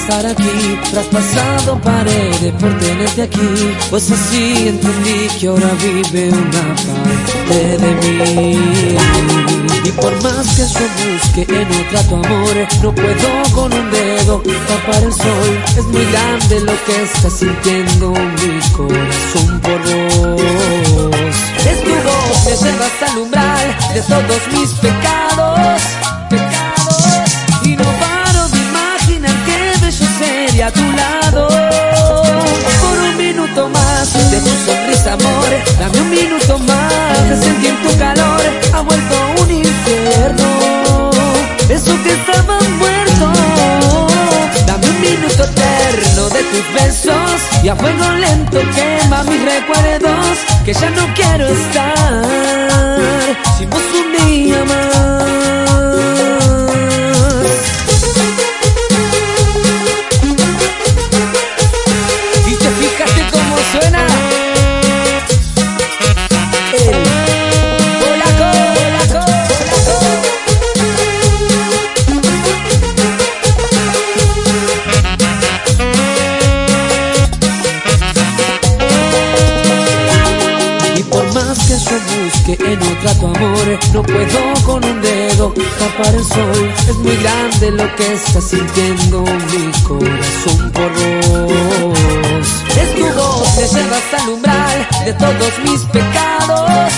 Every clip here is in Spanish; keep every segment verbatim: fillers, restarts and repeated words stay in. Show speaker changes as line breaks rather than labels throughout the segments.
estar aquí, traspasado paredes por tenerte aquí. Pues así entendí que ahora vive una parte de mí. Y por más que yo busque en otra tu amor, no puedo con un dedo tapar el sol. Es muy grande lo que está sintiendo mi corazón por vos. Es tu voz que lleva hasta el umbral de todos mis pecados, pecados. Y no paro de imaginar qué bello sería a tu lado. Por un minuto más de tu sonrisa, amor, dame un minuto más de sentir tu calor. Ha vuelto un infierno eso que estaba muerto. Dame un minuto eterno de tus besos y a fuego lento quema mis recuerdos, que ya no quiero estar sin vos un día más. Y te fijaste cómo suena el polaco, polaco, polaco. Y por más que yo busque en otra tu amor, no puedo con un dedo tapar el sol. Es muy grande lo que está sintiendo mi corazón por vos. Es tu voz que lleva hasta el umbral de todos mis pecados.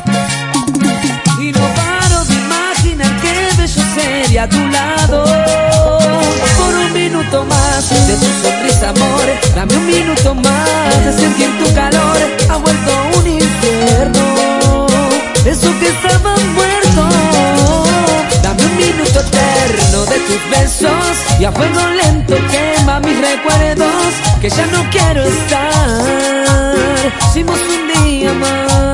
Y no paro de imaginar qué bello sería a tu lado. Por un minuto más de tu sonrisa, amor, dame un minuto más de sentir tu calor. Ha vuelto un infierno eso que estaba muerto. Dame un minuto eterno de tus besos y a fuego lento quema mis recuerdos, que ya no quiero estar sin vos un día más.